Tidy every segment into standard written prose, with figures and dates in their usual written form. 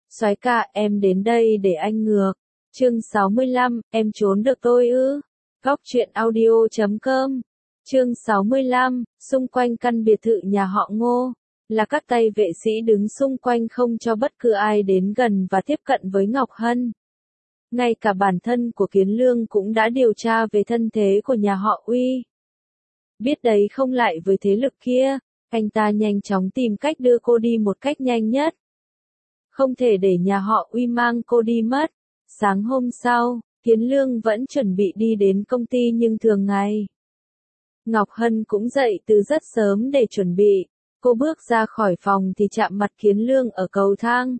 Soái ca, em đến đây để anh ngược. Chương 65, em trốn được tôi ư? Góc truyện audio.com. Chương 65, xung quanh căn biệt thự nhà họ Ngô, là các tay vệ sĩ đứng xung quanh không cho bất cứ ai đến gần và tiếp cận với Ngọc Hân. Ngay cả bản thân của Kiến Lương cũng đã điều tra về thân thế của nhà họ Uy. Biết đấy không lại với thế lực kia, anh ta nhanh chóng tìm cách đưa cô đi một cách nhanh nhất. Không thể để nhà họ Uy mang cô đi mất. Sáng hôm sau, Kiến Lương vẫn chuẩn bị đi đến công ty nhưng thường ngày. Ngọc Hân cũng dậy từ rất sớm để chuẩn bị. Cô bước ra khỏi phòng thì chạm mặt Kiến Lương ở cầu thang.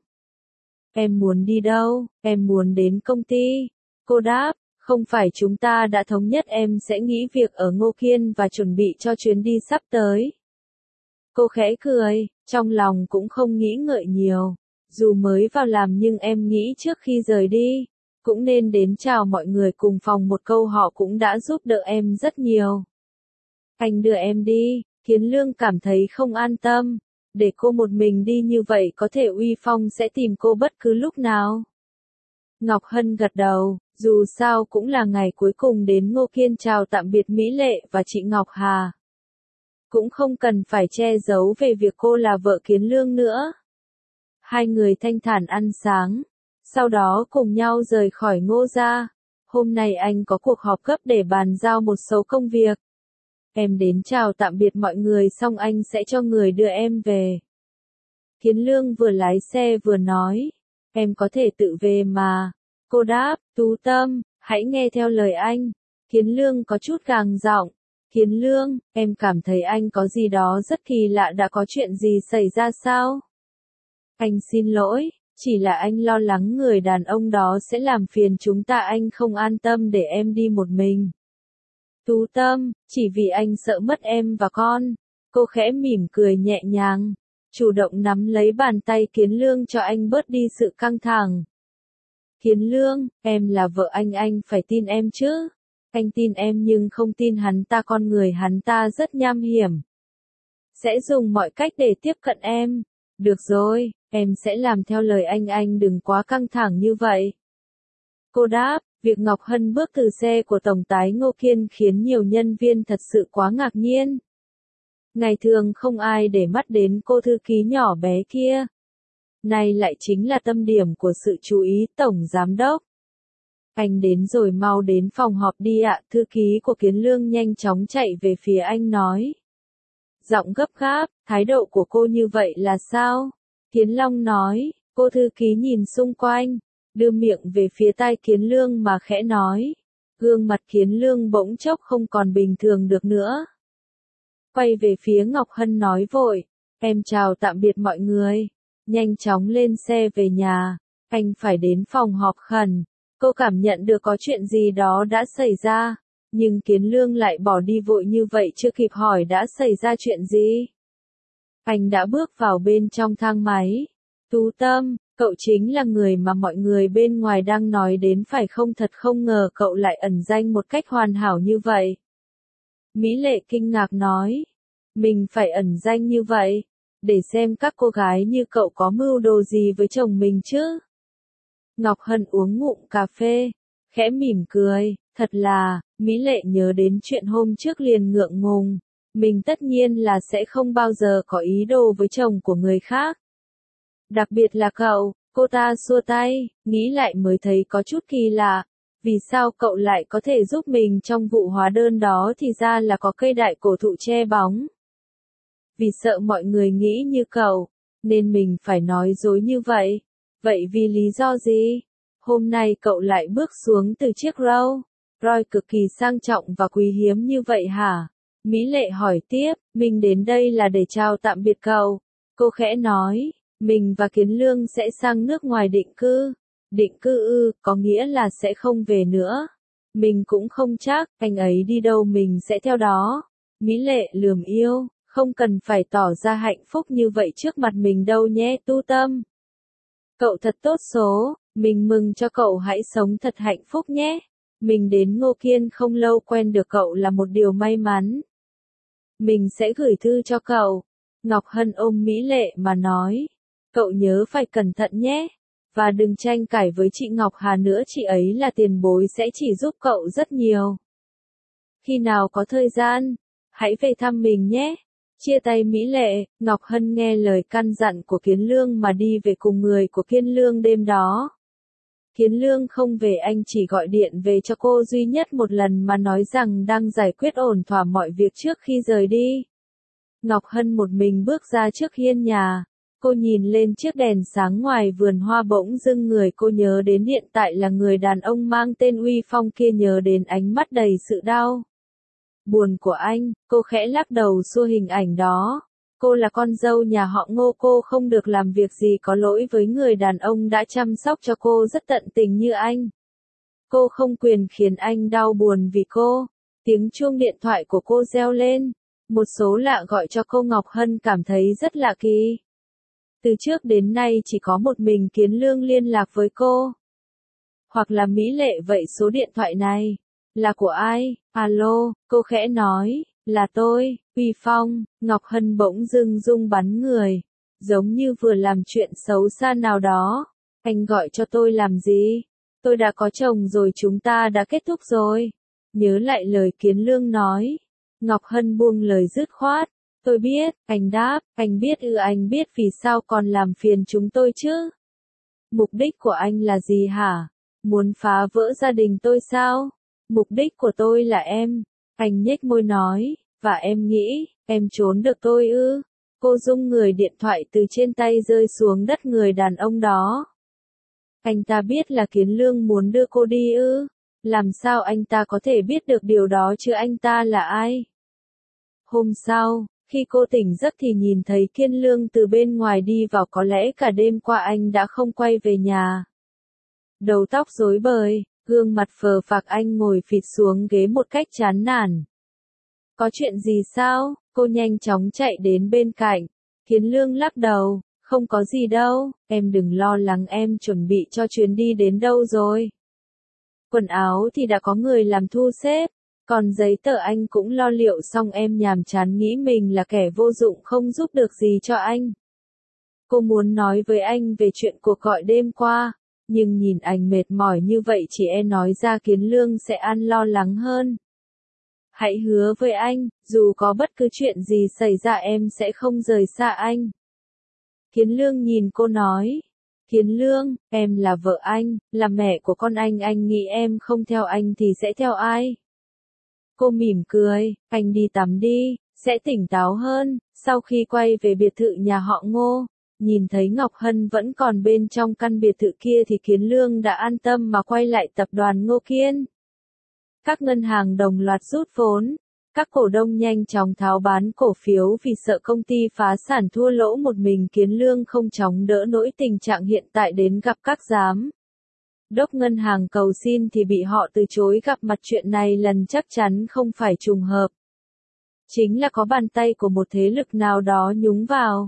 Em muốn đi đâu? Em muốn đến công ty. Cô đáp, không phải chúng ta đã thống nhất em sẽ nghỉ việc ở Ngô Kiên và chuẩn bị cho chuyến đi sắp tới. Cô khẽ cười, trong lòng cũng không nghĩ ngợi nhiều. Dù mới vào làm nhưng em nghĩ trước khi rời đi, cũng nên đến chào mọi người cùng phòng một câu, họ cũng đã giúp đỡ em rất nhiều. Anh đưa em đi. Kiến Lương cảm thấy không an tâm. Để cô một mình đi như vậy có thể Uy Phong sẽ tìm cô bất cứ lúc nào. Ngọc Hân gật đầu, dù sao cũng là ngày cuối cùng đến Ngô Kiên chào tạm biệt Mỹ Lệ và chị Ngọc Hà. Cũng không cần phải che giấu về việc cô là vợ Kiến Lương nữa. Hai người thanh thản ăn sáng, sau đó cùng nhau rời khỏi Ngô gia. Hôm nay anh có cuộc họp gấp để bàn giao một số công việc. Em đến chào tạm biệt mọi người xong anh sẽ cho người đưa em về. Kiến Lương vừa lái xe vừa nói, em có thể tự về mà. Cô đáp, Tú Tâm, hãy nghe theo lời anh. Kiến Lương có chút gàng giọng. Kiến Lương, em cảm thấy anh có gì đó rất kỳ lạ, đã có chuyện gì xảy ra sao? Anh xin lỗi, chỉ là anh lo lắng người đàn ông đó sẽ làm phiền chúng ta, anh không an tâm để em đi một mình. Tú Tâm, chỉ vì anh sợ mất em và con. Cô khẽ mỉm cười nhẹ nhàng, chủ động nắm lấy bàn tay Kiến Lương cho anh bớt đi sự căng thẳng. Kiến Lương, em là vợ anh phải tin em chứ. Anh tin em nhưng không tin hắn ta, con người hắn ta rất nham hiểm. Sẽ dùng mọi cách để tiếp cận em. Được rồi, em sẽ làm theo lời anh đừng quá căng thẳng như vậy. Cô đáp, việc Ngọc Hân bước từ xe của Tổng tái Ngô Kiên khiến nhiều nhân viên thật sự quá ngạc nhiên. Ngày thường không ai để mắt đến cô thư ký nhỏ bé kia. Nay lại chính là tâm điểm của sự chú ý Tổng Giám đốc. Anh đến rồi, mau đến phòng họp đi ạ. Thư ký của Kiến Lương nhanh chóng chạy về phía anh nói. Giọng gấp gáp, thái độ của cô như vậy là sao? Kiến Long nói, cô thư ký nhìn xung quanh, đưa miệng về phía tai Kiến Lương mà khẽ nói. Gương mặt Kiến Lương bỗng chốc không còn bình thường được nữa. Quay về phía Ngọc Hân nói vội, em chào tạm biệt mọi người. Nhanh chóng lên xe về nhà, anh phải đến phòng họp khẩn. Cô cảm nhận được có chuyện gì đó đã xảy ra, nhưng Kiến Lương lại bỏ đi vội như vậy, chưa kịp hỏi đã xảy ra chuyện gì. Anh đã bước vào bên trong thang máy. Tú Tâm, cậu chính là người mà mọi người bên ngoài đang nói đến phải không? Thật không ngờ cậu lại ẩn danh một cách hoàn hảo như vậy. Mỹ Lệ kinh ngạc nói, mình phải ẩn danh như vậy, để xem các cô gái như cậu có mưu đồ gì với chồng mình chứ. Ngọc Hân uống ngụm cà phê, khẽ mỉm cười, thật là, Mỹ Lệ nhớ đến chuyện hôm trước liền ngượng ngùng. Mình tất nhiên là sẽ không bao giờ có ý đồ với chồng của người khác. Đặc biệt là cậu, cô ta xua tay, nghĩ lại mới thấy có chút kỳ lạ. Vì sao cậu lại có thể giúp mình trong vụ hóa đơn đó? Thì ra là có cây đại cổ thụ che bóng. Vì sợ mọi người nghĩ như cậu, nên mình phải nói dối như vậy. Vậy vì lý do gì? Hôm nay cậu lại bước xuống từ chiếc Rolls Royce cực kỳ sang trọng và quý hiếm như vậy hả? Mỹ Lệ hỏi tiếp, mình đến đây là để chào tạm biệt cậu. Cô khẽ nói, mình và Kiến Lương sẽ sang nước ngoài định cư. Định cư ư, có nghĩa là sẽ không về nữa. Mình cũng không chắc, anh ấy đi đâu mình sẽ theo đó. Mỹ Lệ lườm yêu, không cần phải tỏ ra hạnh phúc như vậy trước mặt mình đâu nhé Tu Tâm. Cậu thật tốt số, mình mừng cho cậu, hãy sống thật hạnh phúc nhé. Mình đến Ngô Kiên không lâu, quen được cậu là một điều may mắn. Mình sẽ gửi thư cho cậu. Ngọc Hân ôm Mỹ Lệ mà nói. Cậu nhớ phải cẩn thận nhé. Và đừng tranh cãi với chị Ngọc Hà nữa, chị ấy là tiền bối sẽ chỉ giúp cậu rất nhiều. Khi nào có thời gian, hãy về thăm mình nhé. Chia tay mỹ lệ, Ngọc Hân nghe lời căn dặn của Kiến Lương mà đi về cùng người của Kiến Lương đêm đó. Kiến Lương không về, anh chỉ gọi điện về cho cô duy nhất một lần mà nói rằng đang giải quyết ổn thỏa mọi việc trước khi rời đi. Ngọc Hân một mình bước ra trước hiên nhà. Cô nhìn lên chiếc đèn sáng ngoài vườn hoa, bỗng dưng người cô nhớ đến hiện tại là người đàn ông mang tên Uy Phong kia, nhớ đến ánh mắt đầy sự đau buồn của anh. Cô khẽ lắc đầu xua hình ảnh đó. Cô là con dâu nhà họ Ngô, cô không được làm việc gì có lỗi với người đàn ông đã chăm sóc cho cô rất tận tình như anh. Cô không quyền khiến anh đau buồn vì cô. Tiếng chuông điện thoại của cô reo lên. Một số lạ gọi cho cô. Ngọc Hân cảm thấy rất lạ kỳ. Từ trước đến nay chỉ có một mình Kiến Lương liên lạc với cô. Hoặc là mỹ lệ, vậy số điện thoại này là của ai? Alo, cô khẽ nói, là tôi, Uy Phong. Ngọc Hân bỗng dưng rung bắn người, giống như vừa làm chuyện xấu xa nào đó. Anh gọi cho tôi làm gì? Tôi đã có chồng rồi, chúng ta đã kết thúc rồi. Nhớ lại lời Kiến Lương nói. Ngọc Hân buông lời dứt khoát. Tôi biết, anh đáp, anh biết anh biết vì sao còn làm phiền chúng tôi chứ? Mục đích của anh là gì hả? Muốn phá vỡ gia đình tôi sao? Mục đích của tôi là em. Anh nhếch môi nói, và em nghĩ, em trốn được tôi ư? Cô rung người, điện thoại từ trên tay rơi xuống đất người đàn ông đó. Anh ta biết là Kiến Lương muốn đưa cô đi ư? Làm sao anh ta có thể biết được điều đó chứ? Anh ta là ai? Hôm sau, khi cô tỉnh giấc thì nhìn thấy Kiến Lương từ bên ngoài đi vào, có lẽ cả đêm qua anh đã không quay về nhà. Đầu tóc rối bời, gương mặt phờ phạc, anh ngồi phịch xuống ghế một cách chán nản. Có chuyện gì sao? Cô nhanh chóng chạy đến bên cạnh. Kiến Lương lắc đầu, không có gì đâu, em đừng lo lắng, em chuẩn bị cho chuyến đi đến đâu rồi? Quần áo thì đã có người làm thu xếp, còn giấy tờ anh cũng lo liệu xong, em nhàm chán nghĩ mình là kẻ vô dụng không giúp được gì cho anh. Cô muốn nói với anh về chuyện cuộc gọi đêm qua, nhưng nhìn anh mệt mỏi như vậy chỉ e nói ra Kiến Lương sẽ ăn lo lắng hơn. Hãy hứa với anh, dù có bất cứ chuyện gì xảy ra em sẽ không rời xa anh. Kiến Lương nhìn cô nói. Kiến Lương, em là vợ anh, là mẹ của con anh nghĩ em không theo anh thì sẽ theo ai? Cô mỉm cười, anh đi tắm đi, sẽ tỉnh táo hơn. Sau khi quay về biệt thự nhà họ Ngô, nhìn thấy Ngọc Hân vẫn còn bên trong căn biệt thự kia thì Kiến Lương đã an tâm mà quay lại tập đoàn Ngô Kiên. Các ngân hàng đồng loạt rút vốn. Các cổ đông nhanh chóng tháo bán cổ phiếu vì sợ công ty phá sản thua lỗ. Một mình Kiến Lương không chống đỡ nổi tình trạng hiện tại, đến gặp các giám đốc ngân hàng cầu xin thì bị họ từ chối gặp mặt. Chuyện này lần chắc chắn không phải trùng hợp. Chính là có bàn tay của một thế lực nào đó nhúng vào.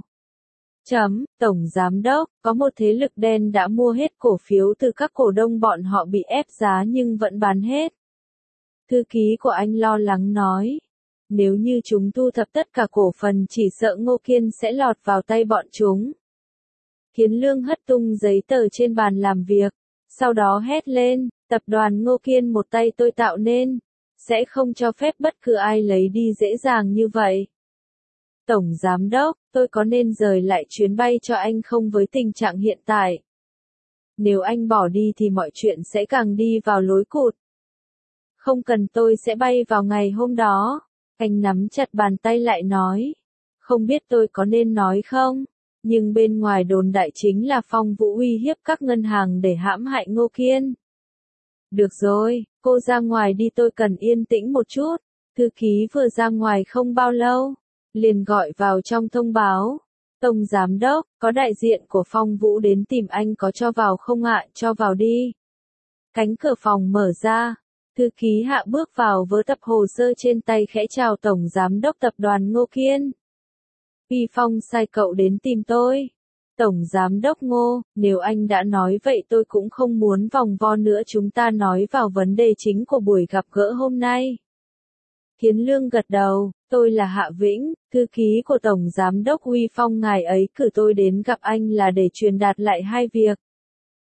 Tổng giám đốc, có một thế lực đen đã mua hết cổ phiếu từ các cổ đông, bọn họ bị ép giá nhưng vẫn bán hết. Thư ký của anh lo lắng nói. Nếu như chúng thu thập tất cả cổ phần chỉ sợ Ngô Kiên sẽ lọt vào tay bọn chúng. Kiến Lương hất tung giấy tờ trên bàn làm việc, sau đó hét lên, tập đoàn Ngô Kiên một tay tôi tạo nên, sẽ không cho phép bất cứ ai lấy đi dễ dàng như vậy. Tổng giám đốc, tôi có nên rời lại chuyến bay cho anh không với tình trạng hiện tại? Nếu anh bỏ đi thì mọi chuyện sẽ càng đi vào lối cụt. Không cần, tôi sẽ bay vào ngày hôm đó. Anh nắm chặt bàn tay lại nói. Không biết tôi có nên nói không? Nhưng bên ngoài đồn đại chính là Phong Vũ uy hiếp các ngân hàng để hãm hại Ngô Kiên. Được rồi, cô ra ngoài đi, tôi cần yên tĩnh một chút. Thư ký vừa ra ngoài không bao lâu, liền gọi vào trong thông báo. Tổng giám đốc, có đại diện của Phong Vũ đến tìm anh, có cho vào không ạ? Cho vào đi. Cánh cửa phòng mở ra. Thư ký Hạ bước vào với tập hồ sơ trên tay, khẽ chào tổng giám đốc tập đoàn Ngô Kiên. Uy Phong sai cậu đến tìm tôi. Tổng giám đốc Ngô, nếu anh đã nói vậy tôi cũng không muốn vòng vo nữa, chúng ta nói vào vấn đề chính của buổi gặp gỡ hôm nay. Kiến Lương gật đầu, tôi là Hạ Vĩnh, thư ký của tổng giám đốc Uy Phong, ngài ấy cử tôi đến gặp anh là để truyền đạt lại hai việc.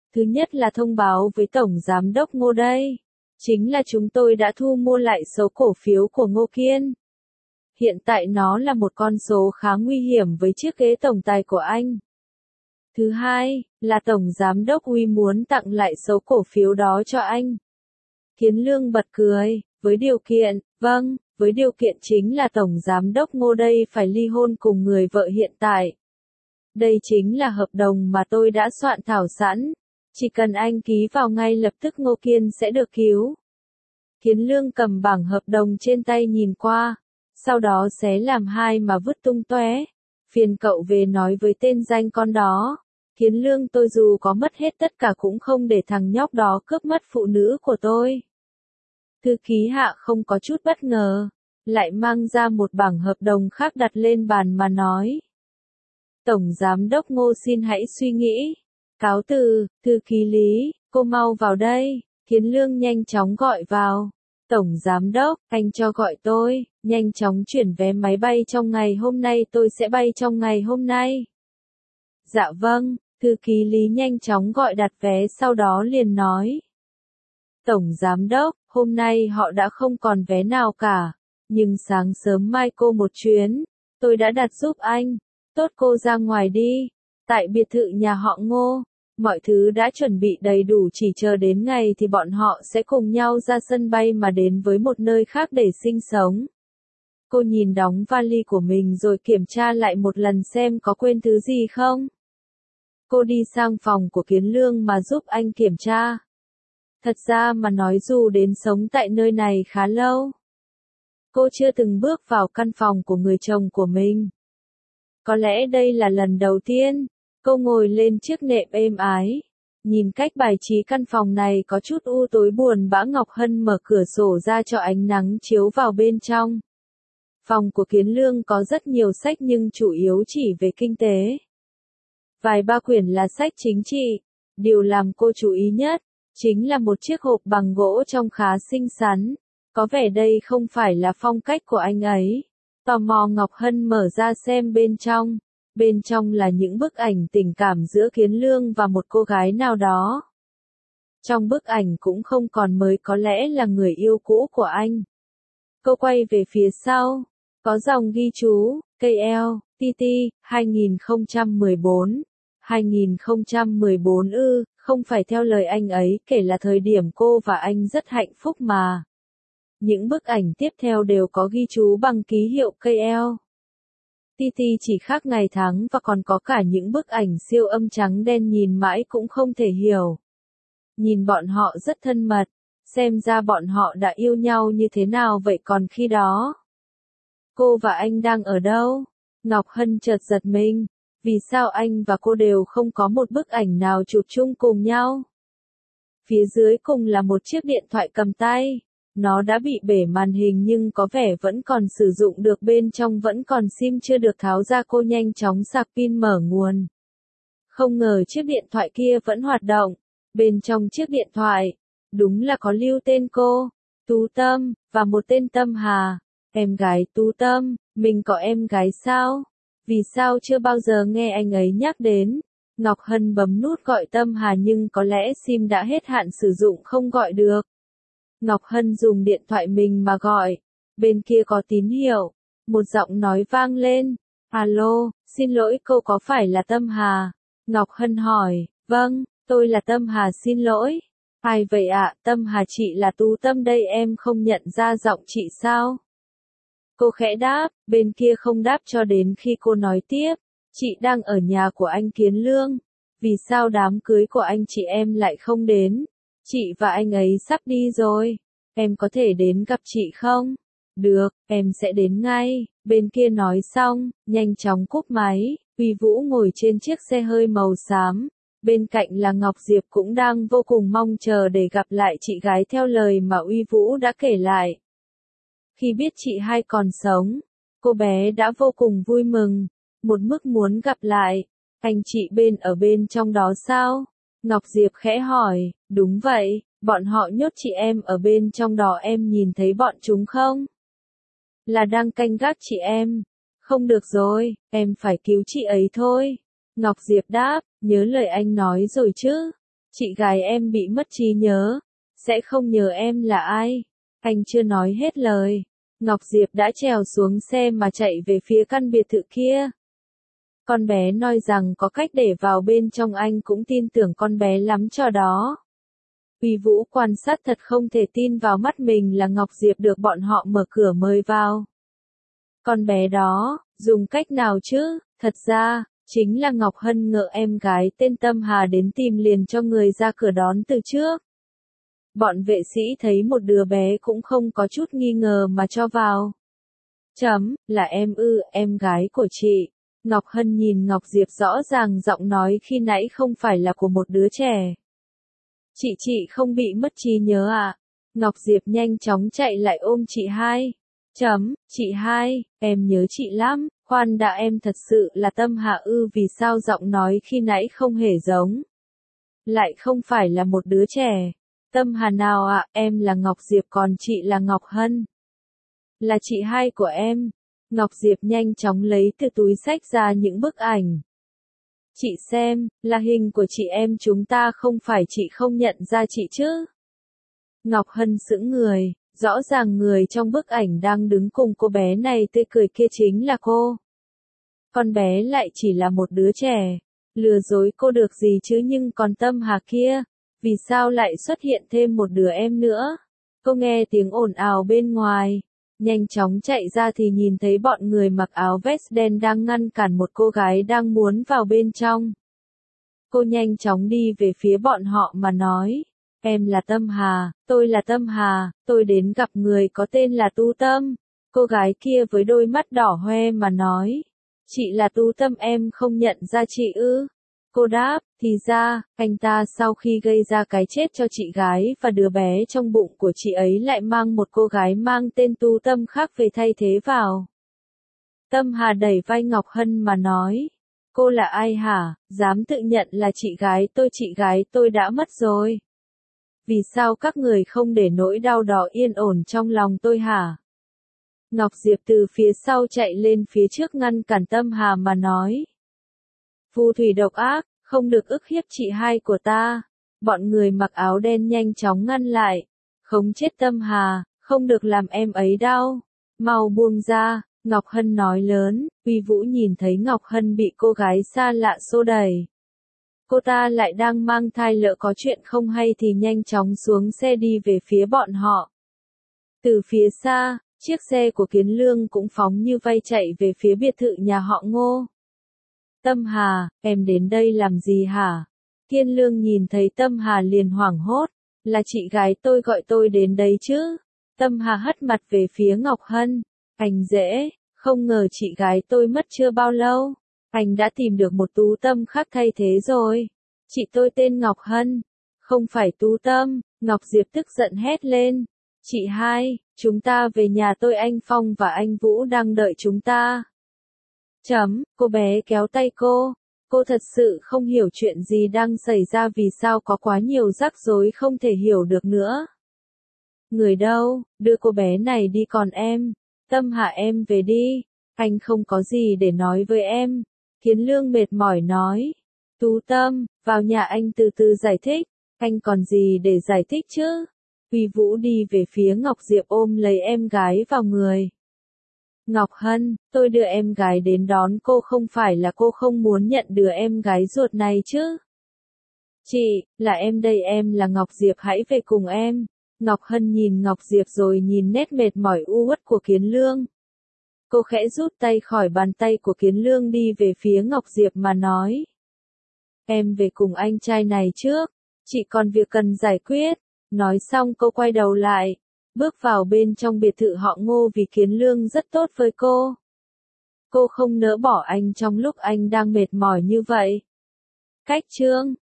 Thứ nhất là thông báo với Tổng Giám đốc Ngô đây. Chính là chúng tôi đã thu mua lại số cổ phiếu của Ngô Kiên. Hiện tại nó là một con số khá nguy hiểm với chiếc ghế tổng tài của anh. Thứ hai, là Tổng Giám đốc Uy muốn tặng lại số cổ phiếu đó cho anh. Kiến Lương bật cười, với điều kiện, vâng, với điều kiện chính là Tổng Giám đốc Ngô đây phải ly hôn cùng người vợ hiện tại. Đây chính là hợp đồng mà tôi đã soạn thảo sẵn. Chỉ cần anh ký vào ngay lập tức Ngô Kiên sẽ được cứu. Kiến Lương cầm bảng hợp đồng trên tay nhìn qua, sau đó xé làm hai mà vứt tung tóe. Phiền cậu về nói với tên danh con đó. Kiến Lương tôi dù có mất hết tất cả cũng không để thằng nhóc đó cướp mất phụ nữ của tôi. Thư ký Hạ không có chút bất ngờ, lại mang ra một bảng hợp đồng khác đặt lên bàn mà nói. Tổng Giám đốc Ngô xin hãy suy nghĩ. Cáo từ, thư ký Lý, cô mau vào đây. Kiến Lương nhanh chóng gọi vào. Tổng Giám đốc, anh cho gọi tôi, nhanh chóng chuyển vé máy bay trong ngày hôm nay, tôi sẽ bay trong ngày hôm nay. Dạ vâng, thư ký Lý nhanh chóng gọi đặt vé sau đó liền nói. Tổng Giám đốc, hôm nay họ đã không còn vé nào cả, nhưng sáng sớm mai cô một chuyến, tôi đã đặt giúp anh. Tốt cô ra ngoài đi, tại biệt thự nhà họ Ngô, mọi thứ đã chuẩn bị đầy đủ chỉ chờ đến ngày thì bọn họ sẽ cùng nhau ra sân bay mà đến với một nơi khác để sinh sống. Cô nhìn đóng vali của mình rồi kiểm tra lại một lần xem có quên thứ gì không. Cô đi sang phòng của Kiến Lương mà giúp anh kiểm tra. Thật ra mà nói dù đến sống tại nơi này khá lâu, cô chưa từng bước vào căn phòng của người chồng của mình. Có lẽ đây là lần đầu tiên, cô ngồi lên chiếc nệm êm ái. Nhìn cách bài trí căn phòng này có chút u tối buồn bã. Ngọc Hân mở cửa sổ ra cho ánh nắng chiếu vào bên trong. Phòng của Kiến Lương có rất nhiều sách nhưng chủ yếu chỉ về kinh tế. Vài ba quyển là sách chính trị. Điều làm cô chú ý nhất, chính là một chiếc hộp bằng gỗ trông khá xinh xắn. Có vẻ đây không phải là phong cách của anh ấy. Tò mò Ngọc Hân mở ra xem bên trong. Bên trong là những bức ảnh tình cảm giữa Kiến Lương và một cô gái nào đó. Trong bức ảnh cũng không còn mới, có lẽ là người yêu cũ của anh. Cô quay về phía sau, có dòng ghi chú, KL, TT, 2014. 2014 không phải theo lời anh ấy kể là thời điểm cô và anh rất hạnh phúc mà. Những bức ảnh tiếp theo đều có ghi chú bằng ký hiệu KL. TT chỉ khác ngày tháng và còn có cả những bức ảnh siêu âm trắng đen nhìn mãi cũng không thể hiểu. Nhìn bọn họ rất thân mật, xem ra bọn họ đã yêu nhau như thế nào vậy còn khi đó? Cô và anh đang ở đâu? Ngọc Hân chợt giật mình, vì sao anh và cô đều không có một bức ảnh nào chụp chung cùng nhau? Phía dưới cùng là một chiếc điện thoại cầm tay. Nó đã bị bể màn hình nhưng có vẻ vẫn còn sử dụng được, bên trong vẫn còn sim chưa được tháo ra. Cô nhanh chóng sạc pin mở nguồn. Không ngờ chiếc điện thoại kia vẫn hoạt động. Bên trong chiếc điện thoại, đúng là có lưu tên cô, Tú Tâm, và một tên Tâm Hà. Em gái Tú Tâm, mình có em gái sao? Vì sao chưa bao giờ nghe anh ấy nhắc đến? Ngọc Hân bấm nút gọi Tâm Hà nhưng có lẽ sim đã hết hạn sử dụng không gọi được. Ngọc Hân dùng điện thoại mình mà gọi. Bên kia có tín hiệu. Một giọng nói vang lên. Alo, xin lỗi cô có phải là Tâm Hà? Ngọc Hân hỏi. Vâng, tôi là Tâm Hà xin lỗi. Ai vậy ạ? Tâm Hà chị là Tú Tâm đây, em không nhận ra giọng chị sao? Cô khẽ đáp, bên kia không đáp cho đến khi cô nói tiếp. Chị đang ở nhà của anh Kiến Lương. Vì sao đám cưới của anh chị em lại không đến? Chị và anh ấy sắp đi rồi. Em có thể đến gặp chị không? Được, em sẽ đến ngay. Bên kia nói xong, nhanh chóng cúp máy. Uy Vũ ngồi trên chiếc xe hơi màu xám. Bên cạnh là Ngọc Diệp cũng đang vô cùng mong chờ để gặp lại chị gái theo lời mà Uy Vũ đã kể lại. Khi biết chị hai còn sống, cô bé đã vô cùng vui mừng. Một mức muốn gặp lại. Anh chị ở bên trong đó sao? Ngọc Diệp khẽ hỏi. Đúng vậy, bọn họ nhốt chị em ở bên trong đó, em nhìn thấy bọn chúng không? Là đang canh gác chị em. Không được rồi, em phải cứu chị ấy thôi. Ngọc Diệp đáp, nhớ lời anh nói rồi chứ. Chị gái em bị mất trí nhớ, sẽ không nhớ em là ai. Anh chưa nói hết lời. Ngọc Diệp đã trèo xuống xe mà chạy về phía căn biệt thự kia. Con bé nói rằng có cách để vào bên trong, anh cũng tin tưởng con bé lắm trò đó. Uy Vũ quan sát thật không thể tin vào mắt mình là Ngọc Diệp được bọn họ mở cửa mời vào. Con bé đó, dùng cách nào chứ? Thật ra, chính là Ngọc Hân ngợ em gái tên Tâm Hà đến tìm liền cho người ra cửa đón từ trước. Bọn vệ sĩ thấy một đứa bé cũng không có chút nghi ngờ mà cho vào. Là em ư, em gái của chị. Ngọc Hân nhìn Ngọc Diệp rõ ràng giọng nói khi nãy không phải là của một đứa trẻ. Chị không bị mất trí nhớ à? Ngọc Diệp nhanh chóng chạy lại ôm chị hai. Chị hai, em nhớ chị lắm, khoan đã, em thật sự là Tâm Hà ư? Vì sao giọng nói khi nãy không hề giống? Lại không phải là một đứa trẻ. Tâm Hà nào ạ, em là Ngọc Diệp còn chị là Ngọc Hân. Là chị hai của em. Ngọc Diệp nhanh chóng lấy từ túi xách ra những bức ảnh. Chị xem, là hình của chị em chúng ta, không phải chị không nhận ra chị chứ? Ngọc Hân sững người, rõ ràng người trong bức ảnh đang đứng cùng cô bé này tươi cười kia chính là cô. Con bé lại chỉ là một đứa trẻ, lừa dối cô được gì chứ? Nhưng còn Tâm Hà kia, vì sao lại xuất hiện thêm một đứa em nữa? Cô nghe tiếng ồn ào bên ngoài, nhanh chóng chạy ra thì nhìn thấy bọn người mặc áo vest đen đang ngăn cản một cô gái đang muốn vào bên trong. Cô nhanh chóng đi về phía bọn họ mà nói, em là Tâm Hà, tôi là Tâm Hà, tôi đến gặp người có tên là Tu Tâm. Cô gái kia với đôi mắt đỏ hoe mà nói, chị là Tu Tâm, em không nhận ra chị ư? Cô đáp, thì ra, anh ta sau khi gây ra cái chết cho chị gái và đứa bé trong bụng của chị ấy lại mang một cô gái mang tên Tu Tâm khác về thay thế vào. Tâm Hà đẩy vai Ngọc Hân mà nói, cô là ai hả, dám tự nhận là chị gái tôi đã mất rồi. Vì sao các người không để nỗi đau đó yên ổn trong lòng tôi hả? Ngọc Diệp từ phía sau chạy lên phía trước ngăn cản Tâm Hà mà nói. Phù thủy độc ác, không được ức hiếp chị hai của ta. Bọn người mặc áo đen nhanh chóng ngăn lại. Khống chết Tâm Hà, không được làm em ấy đau. Mau buông ra, Ngọc Hân nói lớn. Uy Vũ nhìn thấy Ngọc Hân bị cô gái xa lạ xô đẩy. Cô ta lại đang mang thai, lỡ có chuyện không hay thì nhanh chóng xuống xe đi về phía bọn họ. Từ phía xa, chiếc xe của Kiến Lương cũng phóng như vây chạy về phía biệt thự nhà họ Ngô. Tâm Hà, em đến đây làm gì hả? Kiên Lương nhìn thấy Tâm Hà liền hoảng hốt, là chị gái tôi gọi tôi đến đây chứ? Tâm Hà hất mặt về phía Ngọc Hân, anh dễ, không ngờ chị gái tôi mất chưa bao lâu, anh đã tìm được một Tú Tâm khác thay thế rồi. Chị tôi tên Ngọc Hân, không phải Tú Tâm. Ngọc Diệp tức giận hét lên, chị hai, chúng ta về nhà tôi, anh Phong và anh Vũ đang đợi chúng ta. Cô bé kéo tay cô thật sự không hiểu chuyện gì đang xảy ra, vì sao có quá nhiều rắc rối không thể hiểu được nữa. Người đâu, đưa cô bé này đi, còn em, Tâm Hà em về đi, anh không có gì để nói với em. Kiến Lương mệt mỏi nói, Tú Tâm, vào nhà anh từ từ giải thích, anh còn gì để giải thích chứ? Uy Vũ đi về phía Ngọc Diệp ôm lấy em gái vào người. Ngọc Hân, tôi đưa em gái đến đón cô, không phải là cô không muốn nhận đứa em gái ruột này chứ? Chị, là em đây, em là Ngọc Diệp, hãy về cùng em. Ngọc Hân nhìn Ngọc Diệp rồi nhìn nét mệt mỏi u uất của Kiến Lương. Cô khẽ rút tay khỏi bàn tay của Kiến Lương đi về phía Ngọc Diệp mà nói. Em về cùng anh trai này trước, chị còn việc cần giải quyết. Nói xong cô quay đầu lại, bước vào bên trong biệt thự họ Ngô vì Kiến Lương rất tốt với cô. Cô không nỡ bỏ anh trong lúc anh đang mệt mỏi như vậy. Cách chương